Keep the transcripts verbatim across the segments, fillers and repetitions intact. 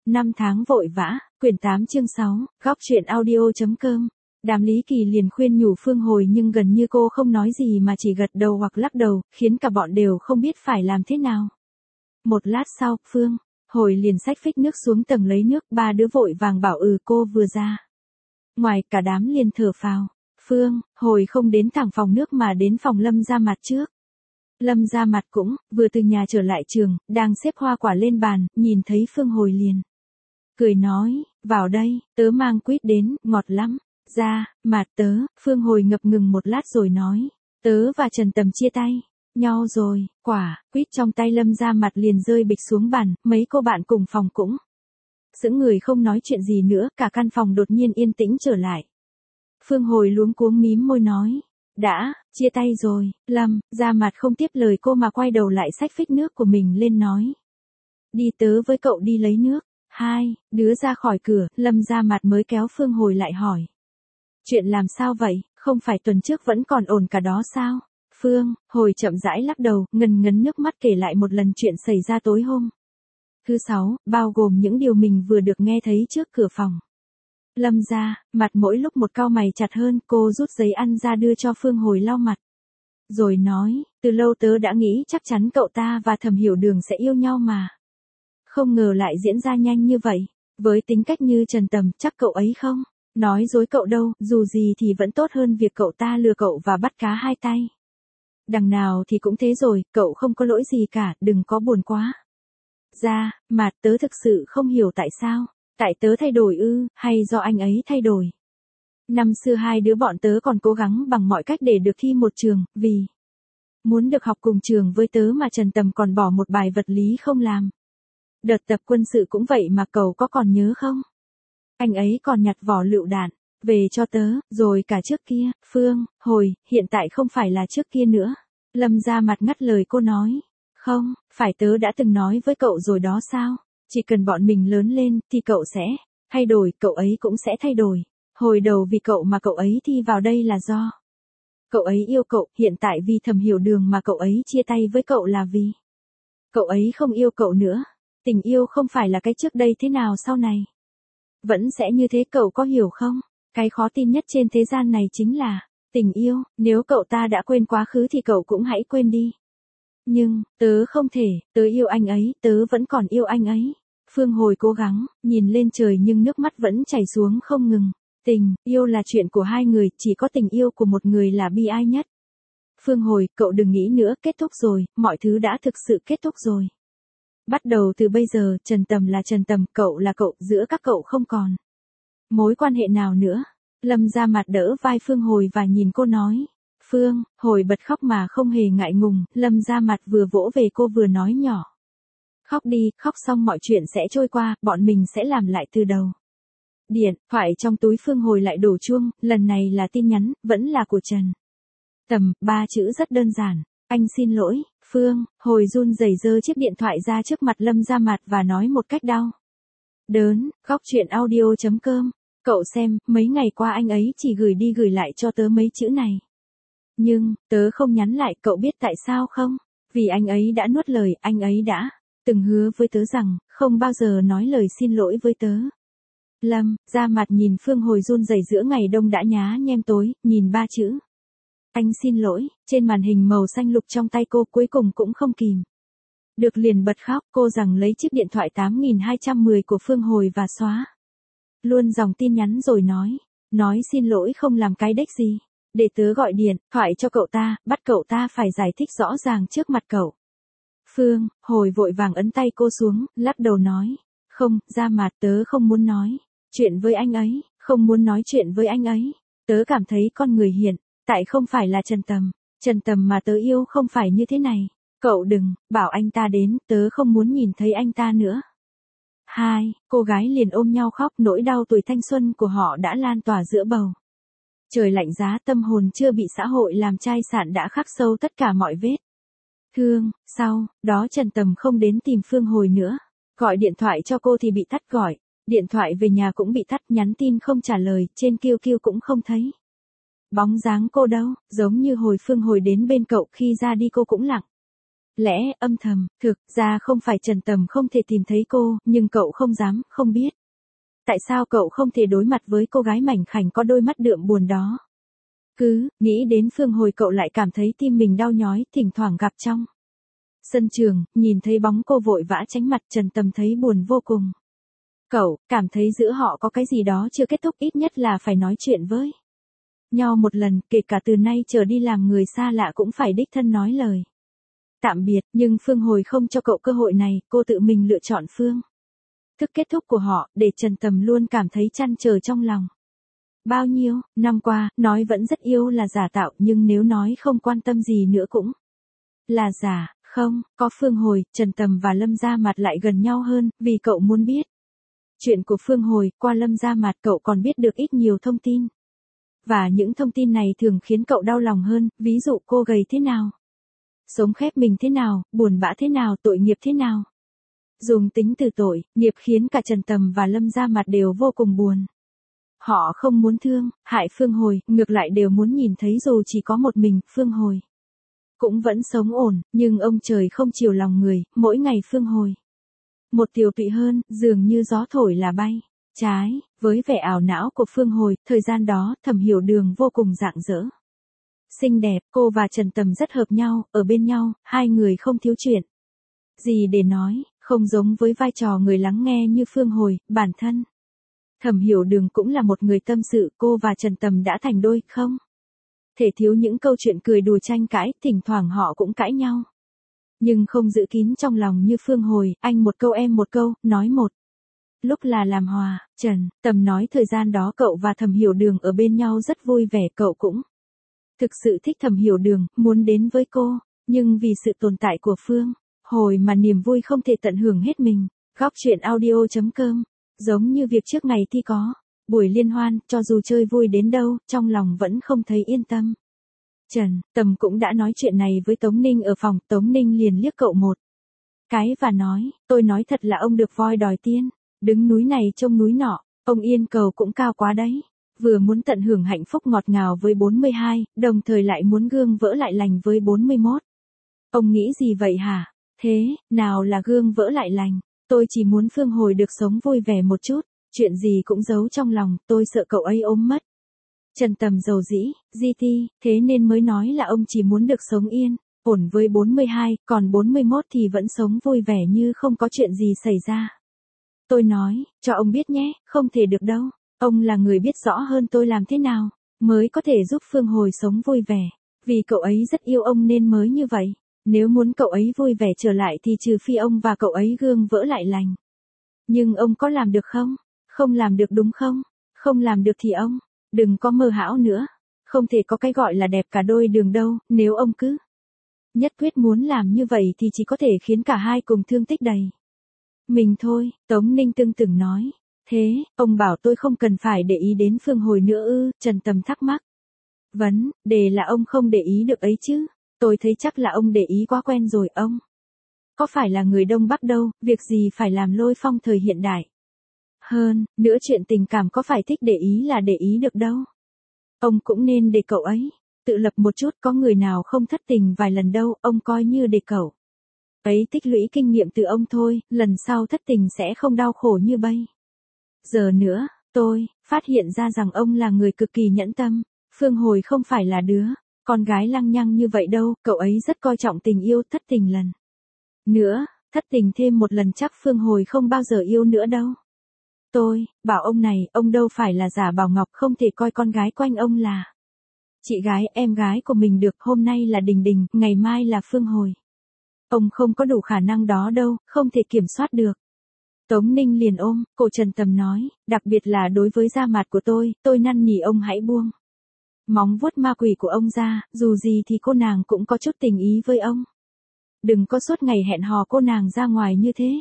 Năm tháng vội vã, quyển tám chương sáu, góc truyện audio.com. Đàm Lý Kỳ liền khuyên nhủ Phương Hồi nhưng gần như cô không nói gì mà chỉ gật đầu hoặc lắc đầu, khiến cả bọn đều không biết phải làm thế nào. Một lát sau, Phương Hồi liền xách phích nước xuống tầng lấy nước, ba đứa vội vàng bảo ừ cô vừa ra. Ngoài cả đám liền thở phào, Phương Hồi không đến thẳng phòng nước mà đến phòng Lâm Gia Mặt trước. Lâm Gia Mặt cũng vừa từ nhà trở lại trường, đang xếp hoa quả lên bàn, nhìn thấy Phương Hồi liền cười nói, vào đây, tớ mang quýt đến, ngọt lắm. Ra, Mặt tớ, Phương Hồi ngập ngừng một lát rồi nói, tớ và Trần Tầm chia tay nhau rồi. Quả quýt trong tay Lâm Gia Mặt liền rơi bịch xuống bàn, mấy cô bạn cùng phòng cũng sững người không nói chuyện gì nữa, cả căn phòng đột nhiên yên tĩnh trở lại. Phương Hồi luống cuống mím môi nói, đã chia tay rồi. Lâm Gia Mặt không tiếp lời cô mà quay đầu lại xách phích nước của mình lên nói, đi tớ với cậu đi lấy nước. Hai đứa ra khỏi cửa, Lâm Gia Mặt mới kéo Phương Hồi lại hỏi, chuyện làm sao vậy, không phải tuần trước vẫn còn ổn cả đó sao? Phương Hồi chậm rãi lắc đầu, ngần ngấn nước mắt kể lại một lần chuyện xảy ra tối hôm thứ sáu, bao gồm những điều mình vừa được nghe thấy trước cửa phòng. Lâm Gia Mặt mỗi lúc một cau mày chặt hơn, cô rút giấy ăn ra đưa cho Phương Hồi lau mặt. Rồi nói, từ lâu tớ đã nghĩ chắc chắn cậu ta và Thẩm Hiểu Đường sẽ yêu nhau mà. Không ngờ lại diễn ra nhanh như vậy. Với tính cách như Trần Tầm, chắc cậu ấy không nói dối cậu đâu, dù gì thì vẫn tốt hơn việc cậu ta lừa cậu và bắt cá hai tay. Đằng nào thì cũng thế rồi, cậu không có lỗi gì cả, đừng có buồn quá. Ra, Mặt tớ thực sự không hiểu tại sao. Tại tớ thay đổi ư, hay do anh ấy thay đổi? Năm xưa hai đứa bọn tớ còn cố gắng bằng mọi cách để được thi một trường, vì muốn được học cùng trường với tớ mà Trần Tầm còn bỏ một bài vật lý không làm. Đợt tập quân sự cũng vậy mà cậu có còn nhớ không? Anh ấy còn nhặt vỏ lựu đạn về cho tớ, rồi cả trước kia. Phương Hồi, hiện tại không phải là trước kia nữa. Lâm Gia Mặt ngắt lời cô nói, không, phải tớ đã từng nói với cậu rồi đó sao? Chỉ cần bọn mình lớn lên, thì cậu sẽ thay đổi, cậu ấy cũng sẽ thay đổi. Hồi đầu vì cậu mà cậu ấy thi vào đây là do cậu ấy yêu cậu, hiện tại vì Thẩm Hiểu Đường mà cậu ấy chia tay với cậu là vì cậu ấy không yêu cậu nữa. Tình yêu không phải là cái trước đây thế nào sau này vẫn sẽ như thế, cậu có hiểu không? Cái khó tin nhất trên thế gian này chính là tình yêu, nếu cậu ta đã quên quá khứ thì cậu cũng hãy quên đi. Nhưng, tớ không thể, tớ yêu anh ấy, tớ vẫn còn yêu anh ấy. Phương Hồi cố gắng, nhìn lên trời nhưng nước mắt vẫn chảy xuống không ngừng. Tình yêu là chuyện của hai người, chỉ có tình yêu của một người là bi ai nhất. Phương Hồi, cậu đừng nghĩ nữa, kết thúc rồi, mọi thứ đã thực sự kết thúc rồi. Bắt đầu từ bây giờ, Trần Tầm là Trần Tầm, cậu là cậu, giữa các cậu không còn mối quan hệ nào nữa. Lâm Gia Mặt đỡ vai Phương Hồi và nhìn cô nói. Phương Hồi bật khóc mà không hề ngại ngùng, Lâm Gia Mặt vừa vỗ về cô vừa nói nhỏ, khóc đi, khóc xong mọi chuyện sẽ trôi qua, bọn mình sẽ làm lại từ đầu. Điện thoại trong túi Phương Hồi lại đổ chuông, lần này là tin nhắn, vẫn là của Trần Tầm, ba chữ rất đơn giản, anh xin lỗi. Phương Hồi run rẩy giơ chiếc điện thoại ra trước mặt Lâm Gia Mặt và nói một cách đau đớn, góc truyện audio.com, cậu xem, mấy ngày qua anh ấy chỉ gửi đi gửi lại cho tớ mấy chữ này. Nhưng, tớ không nhắn lại, cậu biết tại sao không? Vì anh ấy đã nuốt lời, anh ấy đã từng hứa với tớ rằng, không bao giờ nói lời xin lỗi với tớ. Lâm Gia Mặt nhìn Phương Hồi run rẩy giữa ngày đông đã nhá nhem tối, nhìn ba chữ anh xin lỗi trên màn hình màu xanh lục trong tay cô, cuối cùng cũng không kìm được liền bật khóc. Cô rằng lấy chiếc điện thoại tám nghìn hai trăm mười của Phương Hồi và xóa luôn dòng tin nhắn rồi nói, nói xin lỗi không làm cái đếch gì, để tớ gọi điện thoại cho cậu ta, bắt cậu ta phải giải thích rõ ràng trước mặt cậu. Phương Hồi vội vàng ấn tay cô xuống, lắc đầu nói, không, Gia Mặt, tớ không muốn nói chuyện với anh ấy, không muốn nói chuyện với anh ấy. Tớ cảm thấy con người hiện tại không phải là Trần Tầm, Trần Tầm mà tớ yêu không phải như thế này. Cậu đừng bảo anh ta đến, tớ không muốn nhìn thấy anh ta nữa. Hai cô gái liền ôm nhau khóc, nỗi đau tuổi thanh xuân của họ đã lan tỏa giữa bầu trời lạnh giá, tâm hồn chưa bị xã hội làm chai sạn đã khắc sâu tất cả mọi vết thương. Sau đó Trần Tầm không đến tìm Phương Hồi nữa, gọi điện thoại cho cô thì bị tắt gọi, điện thoại về nhà cũng bị tắt, nhắn tin không trả lời, trên Q Q cũng không thấy bóng dáng cô đâu, giống như hồi Phương Hồi đến bên cậu khi ra đi cô cũng lặng lẽ âm thầm, thực ra không phải Trần Tầm không thể tìm thấy cô, nhưng cậu không dám, không biết. Tại sao cậu không thể đối mặt với cô gái mảnh khảnh có đôi mắt đượm buồn đó? Cứ nghĩ đến Phương Hồi cậu lại cảm thấy tim mình đau nhói, thỉnh thoảng gặp trong sân trường, nhìn thấy bóng cô vội vã tránh mặt, Trần Tầm thấy buồn vô cùng. Cậu cảm thấy giữa họ có cái gì đó chưa kết thúc, ít nhất là phải nói chuyện với nhau một lần, kể cả từ nay trở đi làm người xa lạ cũng phải đích thân nói lời tạm biệt, nhưng Phương Hồi không cho cậu cơ hội này, cô tự mình lựa chọn phương thức kết thúc của họ, để Trần Tầm luôn cảm thấy trăn trở trong lòng. Bao nhiêu năm qua, nói vẫn rất yêu là giả tạo, nhưng nếu nói không quan tâm gì nữa cũng là giả. Không, có Phương Hồi, Trần Tầm và Lâm Gia Mạt lại gần nhau hơn, vì cậu muốn biết chuyện của Phương Hồi, qua Lâm Gia Mạt cậu còn biết được ít nhiều thông tin. Và những thông tin này thường khiến cậu đau lòng hơn, ví dụ cô gầy thế nào, sống khép mình thế nào, buồn bã thế nào, tội nghiệp thế nào. Dùng tính từ tội, nghiệp khiến cả Trần Tầm và Lâm Gia Mạt đều vô cùng buồn. Họ không muốn thương, hại Phương Hồi, ngược lại đều muốn nhìn thấy dù chỉ có một mình, Phương Hồi cũng vẫn sống ổn, nhưng ông trời không chiều lòng người, mỗi ngày Phương Hồi một tiều tụy hơn, dường như gió thổi là bay. Trái với vẻ ảo não của Phương Hồi, thời gian đó, Thẩm Hiểu Đường vô cùng rạng rỡ, xinh đẹp, cô và Trần Tầm rất hợp nhau, ở bên nhau, hai người không thiếu chuyện gì để nói, không giống với vai trò người lắng nghe như Phương Hồi, bản thân Thẩm Hiểu Đường cũng là một người tâm sự, cô và Trần Tầm đã thành đôi, không thể thiếu những câu chuyện cười đùa tranh cãi, thỉnh thoảng họ cũng cãi nhau. Nhưng không giữ kín trong lòng như Phương Hồi, anh một câu em một câu, nói một lúc là làm hòa. Trần Tầm nói thời gian đó cậu và Thẩm Hiểu Đường ở bên nhau rất vui vẻ, cậu cũng thực sự thích Thẩm Hiểu Đường, muốn đến với cô, nhưng vì sự tồn tại của Phương Hồi mà niềm vui không thể tận hưởng hết mình. Góc truyện audio chấm com, giống như việc trước ngày thi có buổi liên hoan, cho dù chơi vui đến đâu, trong lòng vẫn không thấy yên tâm. Trần Tầm cũng đã nói chuyện này với Tống Ninh ở phòng, Tống Ninh liền liếc cậu một cái và nói, tôi nói thật là ông được voi đòi tiên, đứng núi này trông núi nọ, ông yên cầu cũng cao quá đấy. Vừa muốn tận hưởng hạnh phúc ngọt ngào với bốn mươi hai, đồng thời lại muốn gương vỡ lại lành với bốn mươi mốt. Ông nghĩ gì vậy hả? Thế, nào là gương vỡ lại lành? Tôi chỉ muốn Phương Hồi được sống vui vẻ một chút, chuyện gì cũng giấu trong lòng, tôi sợ cậu ấy ốm mất. Trần Tầm dầu dĩ, di ti, thế nên mới nói là ông chỉ muốn được sống yên, ổn với bốn mươi hai, còn bốn mươi mốt thì vẫn sống vui vẻ như không có chuyện gì xảy ra. Tôi nói, cho ông biết nhé, không thể được đâu. Ông là người biết rõ hơn tôi làm thế nào mới có thể giúp Phương Hồi sống vui vẻ, vì cậu ấy rất yêu ông nên mới như vậy. Nếu muốn cậu ấy vui vẻ trở lại thì trừ phi ông và cậu ấy gương vỡ lại lành. Nhưng ông có làm được không? Không làm được đúng không? Không làm được thì ông đừng có mơ hão nữa. Không thể có cái gọi là đẹp cả đôi đường đâu, nếu ông cứ nhất quyết muốn làm như vậy thì chỉ có thể khiến cả hai cùng thương tích đầy mình thôi. Tống Ninh tưng từng nói. Thế, ông bảo tôi không cần phải để ý đến Phương Hồi nữa ư? Trần Tầm thắc mắc. Vấn đề là ông không để ý được ấy chứ. Tôi thấy chắc là ông để ý quá quen rồi. Ông có phải là người Đông Bắc đâu, việc gì phải làm lôi phong thời hiện đại. Hơn nữa chuyện tình cảm có phải thích để ý là để ý được đâu. Ông cũng nên để cậu ấy tự lập một chút, có người nào không thất tình vài lần đâu, ông coi như để cậu ấy tích lũy kinh nghiệm từ ông thôi, lần sau thất tình sẽ không đau khổ như bây giờ nữa. Tôi phát hiện ra rằng ông là người cực kỳ nhẫn tâm. Phương Hồi không phải là đứa con gái lăng nhăng như vậy đâu, cậu ấy rất coi trọng tình yêu, thất tình lần nữa, thất tình thêm một lần chắc Phương Hồi không bao giờ yêu nữa đâu. Tôi bảo ông này, ông đâu phải là giả bảo ngọc, không thể coi con gái quanh ông là chị gái, em gái của mình được. Hôm nay là Đình Đình, ngày mai là Phương Hồi. Ông không có đủ khả năng đó đâu, không thể kiểm soát được. Tống Ninh liền ôm cổ Trần Tầm nói, đặc biệt là đối với da mặt của tôi, tôi năn nỉ ông hãy buông móng vuốt ma quỷ của ông ra, dù gì thì cô nàng cũng có chút tình ý với ông. Đừng có suốt ngày hẹn hò cô nàng ra ngoài như thế.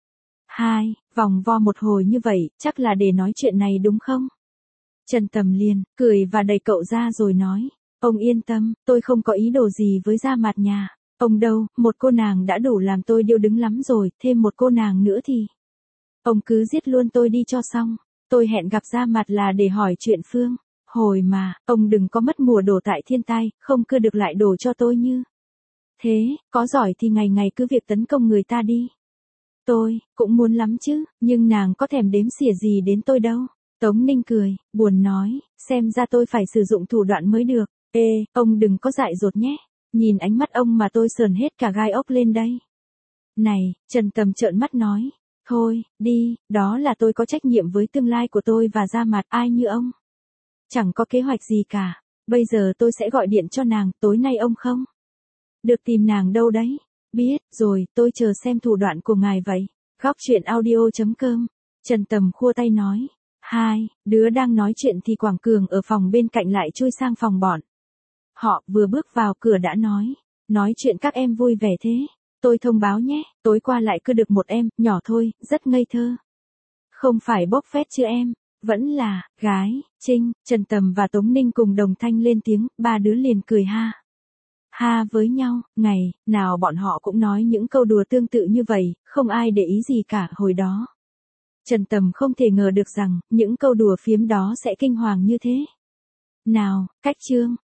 Hai, vòng vo một hồi như vậy, chắc là để nói chuyện này đúng không? Trần Tầm liền cười và đẩy cậu ra rồi nói, ông yên tâm, tôi không có ý đồ gì với da mặt nhà ông đâu, một cô nàng đã đủ làm tôi điêu đứng lắm rồi, thêm một cô nàng nữa thì ông cứ giết luôn tôi đi cho xong. Tôi hẹn gặp da mặt là để hỏi chuyện Phương Hồi mà, ông đừng có mất mùa đổ tại thiên tai, không cứ được lại đổ cho tôi như Thế, có giỏi thì ngày ngày cứ việc tấn công người ta đi. Tôi, cũng muốn lắm chứ, nhưng nàng có thèm đếm xỉa gì đến tôi đâu. Tống Ninh cười, buồn nói, xem ra tôi phải sử dụng thủ đoạn mới được. Ê, ông đừng có dại dột nhé. Nhìn ánh mắt ông mà tôi sờn hết cả gai ốc lên đây. Này, Trần Tầm trợn mắt nói. Thôi, đi, đó là tôi có trách nhiệm với tương lai của tôi và ra mặt ai như ông. Chẳng có kế hoạch gì cả. Bây giờ tôi sẽ gọi điện cho nàng, tối nay ông không? Được tìm nàng đâu đấy? Biết, rồi, tôi chờ xem thủ đoạn của ngài vậy. Góc chuyện audio chấm com. Trần Tầm khua tay nói. Hai, đứa đang nói chuyện thì Quảng Cường ở phòng bên cạnh lại chui sang phòng bọn. Họ vừa bước vào cửa đã nói. Nói chuyện các em vui vẻ thế. Tôi thông báo nhé, tối qua lại cứ được một em, nhỏ thôi, rất ngây thơ. Không phải bốc phét chứ em, vẫn là, gái, Trinh, Trần Tầm và Tống Ninh cùng đồng thanh lên tiếng, ba đứa liền cười ha. Ha với nhau, ngày, nào bọn họ cũng nói những câu đùa tương tự như vậy, không ai để ý gì cả hồi đó. Trần Tầm không thể ngờ được rằng, những câu đùa phiếm đó sẽ kinh hoàng như thế. Nào, cách chương.